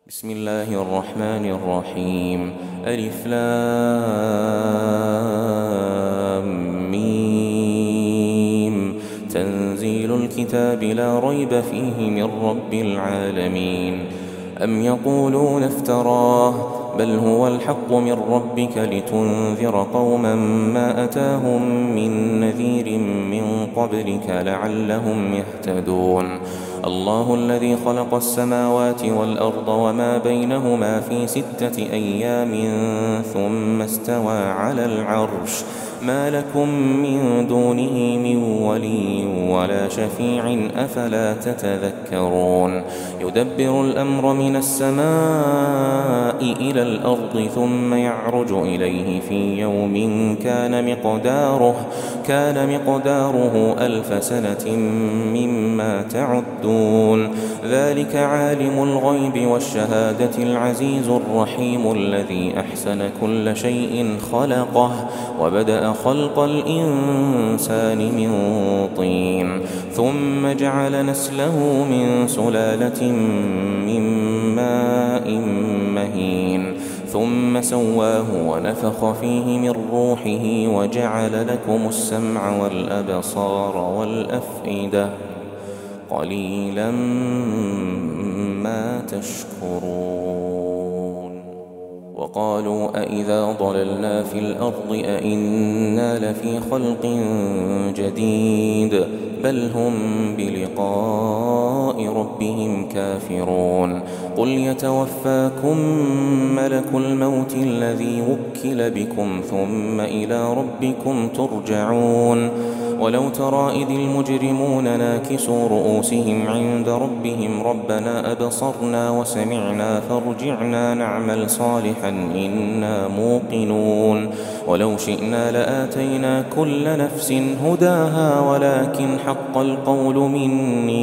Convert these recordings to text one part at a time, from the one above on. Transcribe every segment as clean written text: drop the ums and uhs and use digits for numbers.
بسم الله الرحمن الرحيم. ألف لام ميم. تنزيل الكتاب لا ريب فيه من رب العالمين. أم يقولون افتراه بل هو الحق من ربك لتنذر قوما ما أتاهم من نذير من قبلك لعلهم يهتدون. الله الذي خلق السماوات والأرض وما بينهما في 6 أيام ثم استوى على العرش ما لكم من دونه من ولي ولا شفيع أفلا تتذكرون. يدبر الأمر من السماء إلى الأرض ثم يعرج إليه في يوم كان مقداره 1000 سنة مما تعدون. ذلك عالم الغيب والشهادة العزيز الرحيم الذي أحسن كل شيء خلقه وبدأ خلق الإنسان من طين ثم جعل نسله من سلالة من ماء مهين ثم سواه ونفخ فيه من روحه وجعل لكم السمع والأبصار والأفئدة قليلا ما تشكرون. وقالوا أإذا ضللنا في الأرض أإنا لفي خلق جديد بل هم بلقاء ربهم كافرون. قل يتوفاكم ملك الموت الذي وكل بكم ثم إلى ربكم ترجعون. ولو ترى إذ المجرمون ناكسوا رؤوسهم عند ربهم ربنا أبصرنا وسمعنا فارجعنا نعمل صالحا إنا موقنون. ولو شئنا لآتينا كل نفس هداها ولكن حق القول مني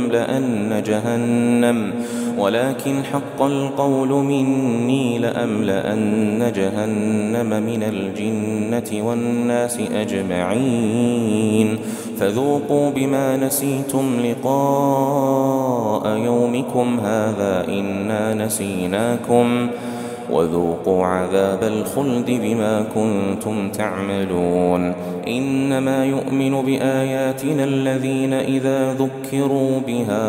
لأملأن جهنم من الجنة والناس أجمعين. فذوقوا بما نسيتم لقاء يومكم هذا إنا نسيناكم وذوقوا عذاب الخلد بما كنتم تعملون. إنما يؤمن بآياتنا الذين إذا ذكروا بها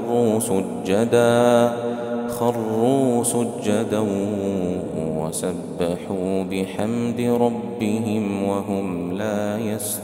خروا سجدا وسبحوا بحمد ربهم وهم لا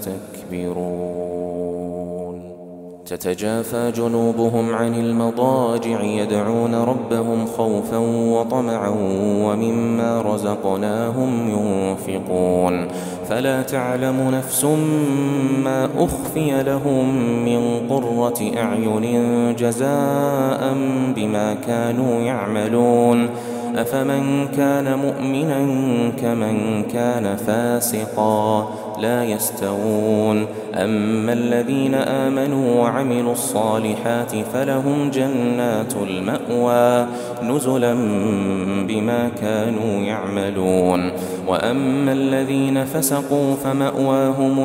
يستكبرون. تتجافى جنوبهم عن المضاجع يدعون ربهم خوفا وطمعا ومما رزقناهم ينفقون. فلا تعلم نفس ما أخفي لهم من قرة أعين جزاء بما كانوا يعملون. أفمن كان مؤمنا كمن كان فاسقا لا يستوون. أما الذين آمنوا وعملوا الصالحات فلهم جنات المأوى نزلا بما كانوا يعملون. وأما الذين فسقوا فمأواهم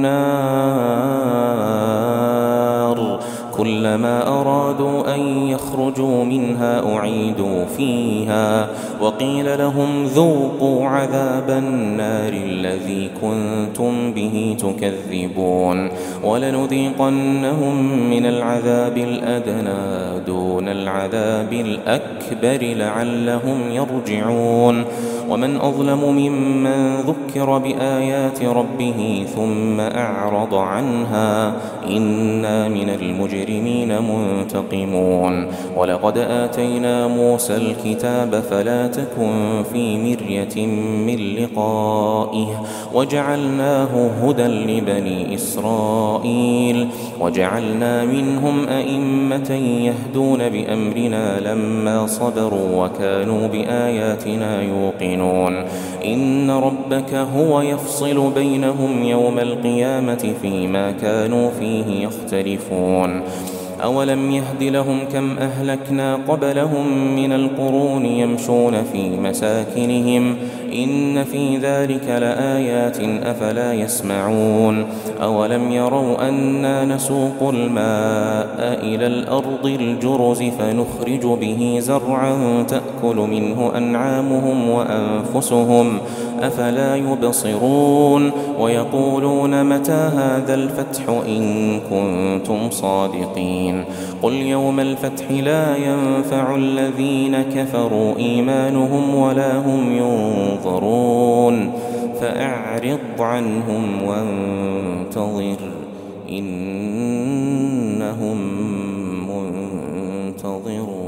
النار كلما أرادوا أن يخرجوا منها أعيدوا فيها وقيل لهم ذوقوا عذاب النار الذي كنتم به تكذبون. ولنذيقنهم من العذاب الأدنى دون العذاب الأكبر لعلهم يرجعون. ومن أظلم ممن ذكر بآيات ربه ثم أعرض عنها إنا من المجرمين منتقمون. ولقد آتينا موسى الكتاب فلا تكن في مرية من لقائه وجعلناه هدى لبني إسرائيل وجعلنا منهم أئمة يهدون بأمرنا لما صبروا وكانوا بآياتنا يوقنون. إن ربك هو يفصل بينهم يوم القيامة فيما كانوا فيه يختلفون. أولم يهد لهم كم أهلكنا قبلهم من القرون يمشون في مساكنهم إن في ذلك لآيات أفلا يسمعون أولم يروا أنا نسوق الماء إلى الأرض الجرز فنخرج به زرعا تأكل منه أنعامهم وأنفسهم أفلا يبصرون ويقولون متى هذا الفتح إن كنتم صادقين قل يوم الفتح لا ينفع الذين كفروا إيمانهم ولا هم ينظرون فأعرض عنهم وانتظر إنهم منتظرون.